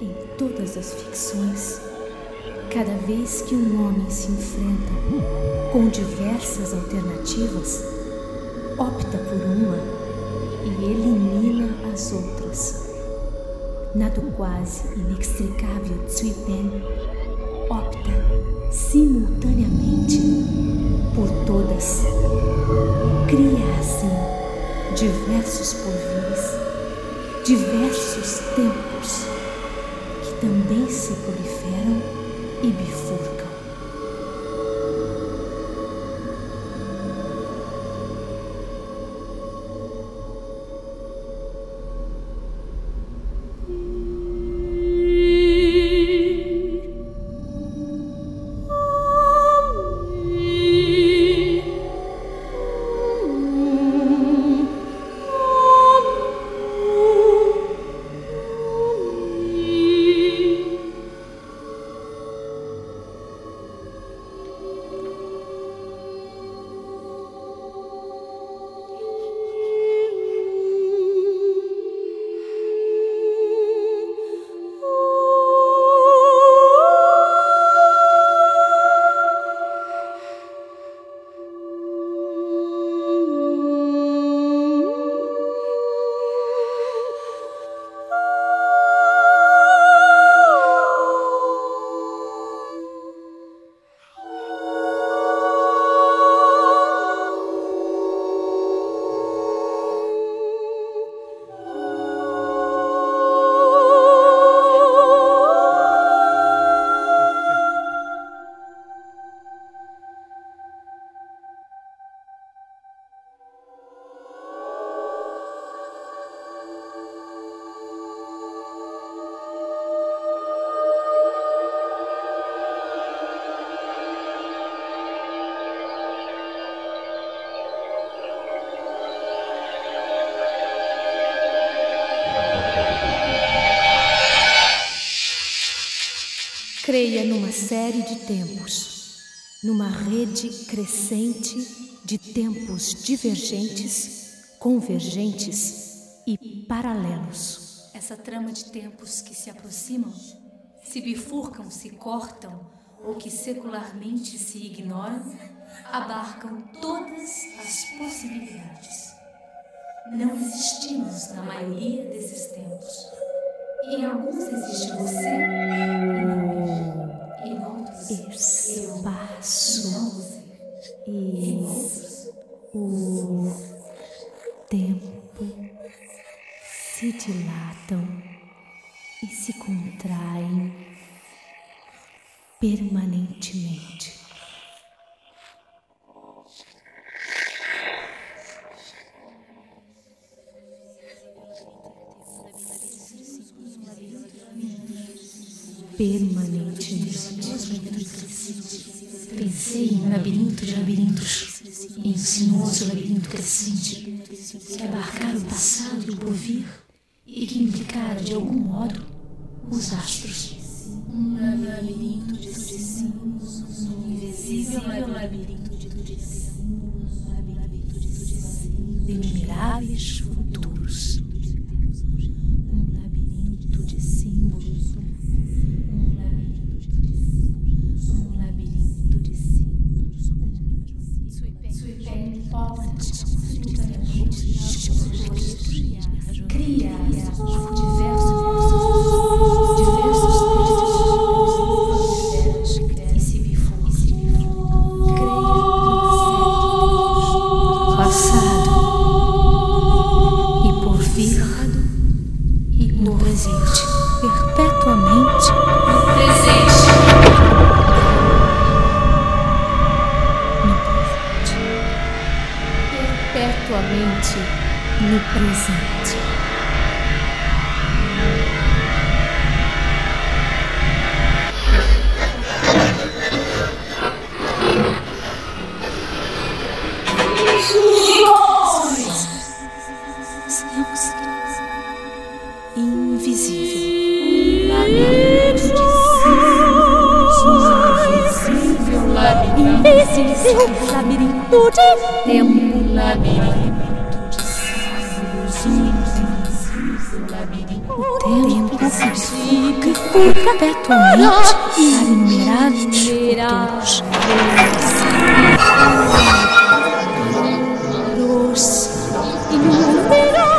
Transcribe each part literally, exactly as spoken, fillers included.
Em todas as ficções, cada vez que um homem se enfrenta com diversas alternativas, opta por uma e elimina as outras. Na do quase inextricável Tsui Pen, opta simultaneamente por todas. Cria assim diversos porvires, diversos tempos que também se proliferam e bifurcam. Creia numa série de tempos, numa rede crescente de tempos divergentes, convergentes e paralelos. Essa trama de tempos que se aproximam, se bifurcam, se cortam ou que secularmente se ignoram, abarcam todas as possibilidades. Não existimos na maioria desses tempos. Em alguns existe você e não eu. Em outros, espaço eu. E em outros, o tempo se dilatam e se contraem permanentemente. Permanentemente. Pensei em um labirinto de labirintos, em um sinuoso labirinto crescente, que abarcara o passado e o porvir e que implicara, de algum modo, os astros. Um labirinto de símbolos, um invisível labirinto de símbolos, de inumeráveis futuros. Um labirinto de símbolos. Cria diversos e se bifurca. Creia passado e porvir e no presente, perpetuamente no presente. Perpetuamente no presente. Invisível. Invisível labirinto de tempo. Labirinto de símbolos. O tempo que perpetuamente para inumeráveis futuros. Doce, inumeráveis.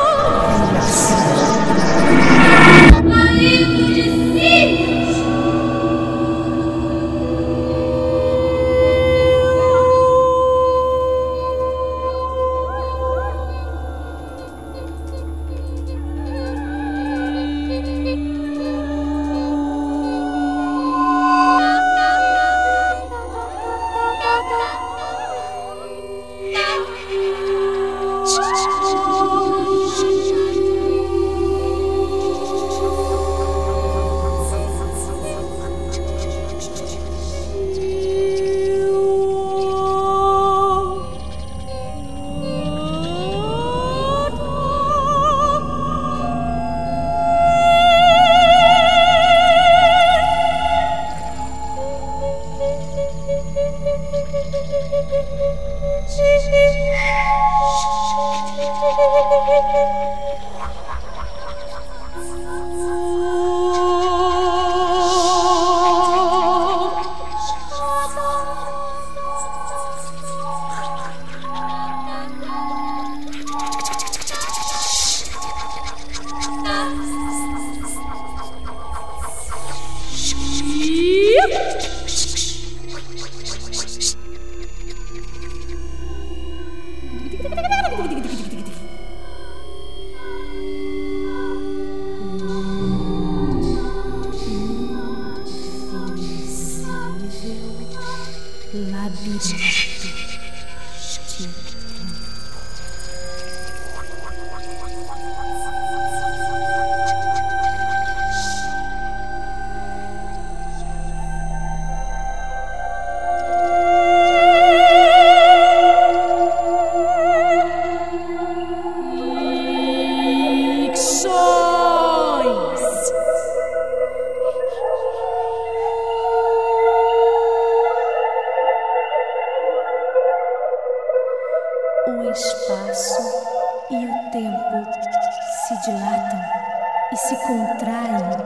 O espaço e o tempo se dilatam e se contraem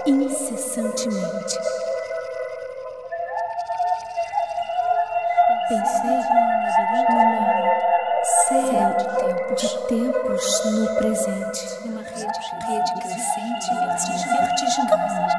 incessantemente. Pensei numa série de tempos, de tempos no presente, numa rede, rede crescente e vertiginosa.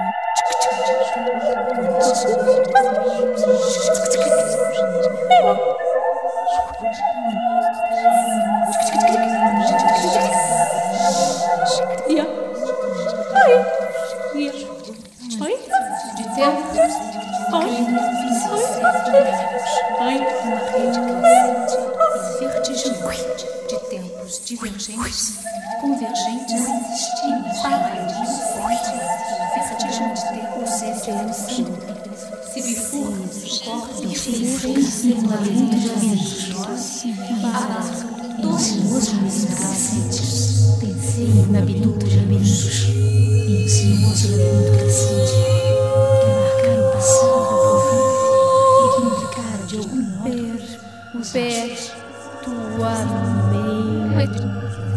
De tempos divergentes, convergentes e paralelos, vertigem de tempos se bifurcam, cortam, em labirintos para todos os crescentes, em labirinto de labirintos, em sinuoso labirinto crescente, que marcaram o passado e que implicaram de algum modo os pés. Tua mente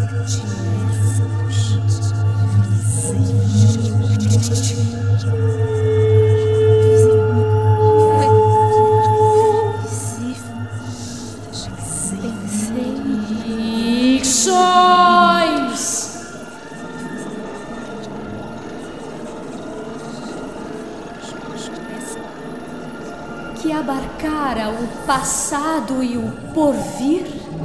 que abarcara o passado e o porvir.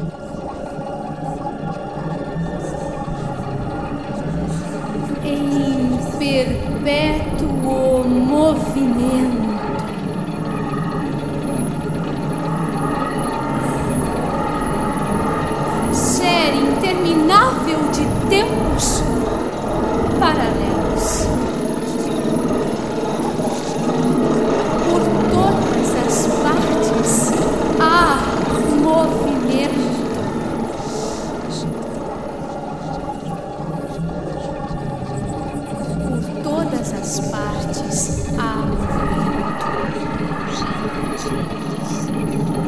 Em perpétuo movimento, série interminável de tempos paralelos. Por todas as partes há movimento. Todas as partes há movimento.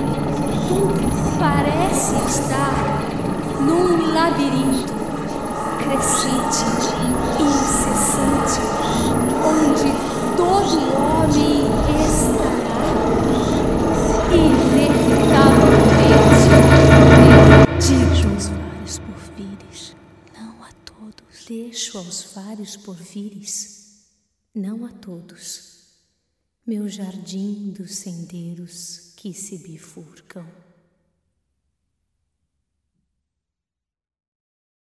Tudo parece estar num labirinto, crescente e incessante, onde todo homem estará inevitavelmente perdido. Deixo aos vários porvires, não a todos. Deixo aos vários porvires, não a todos, meu jardim dos sendeiros que se bifurcam.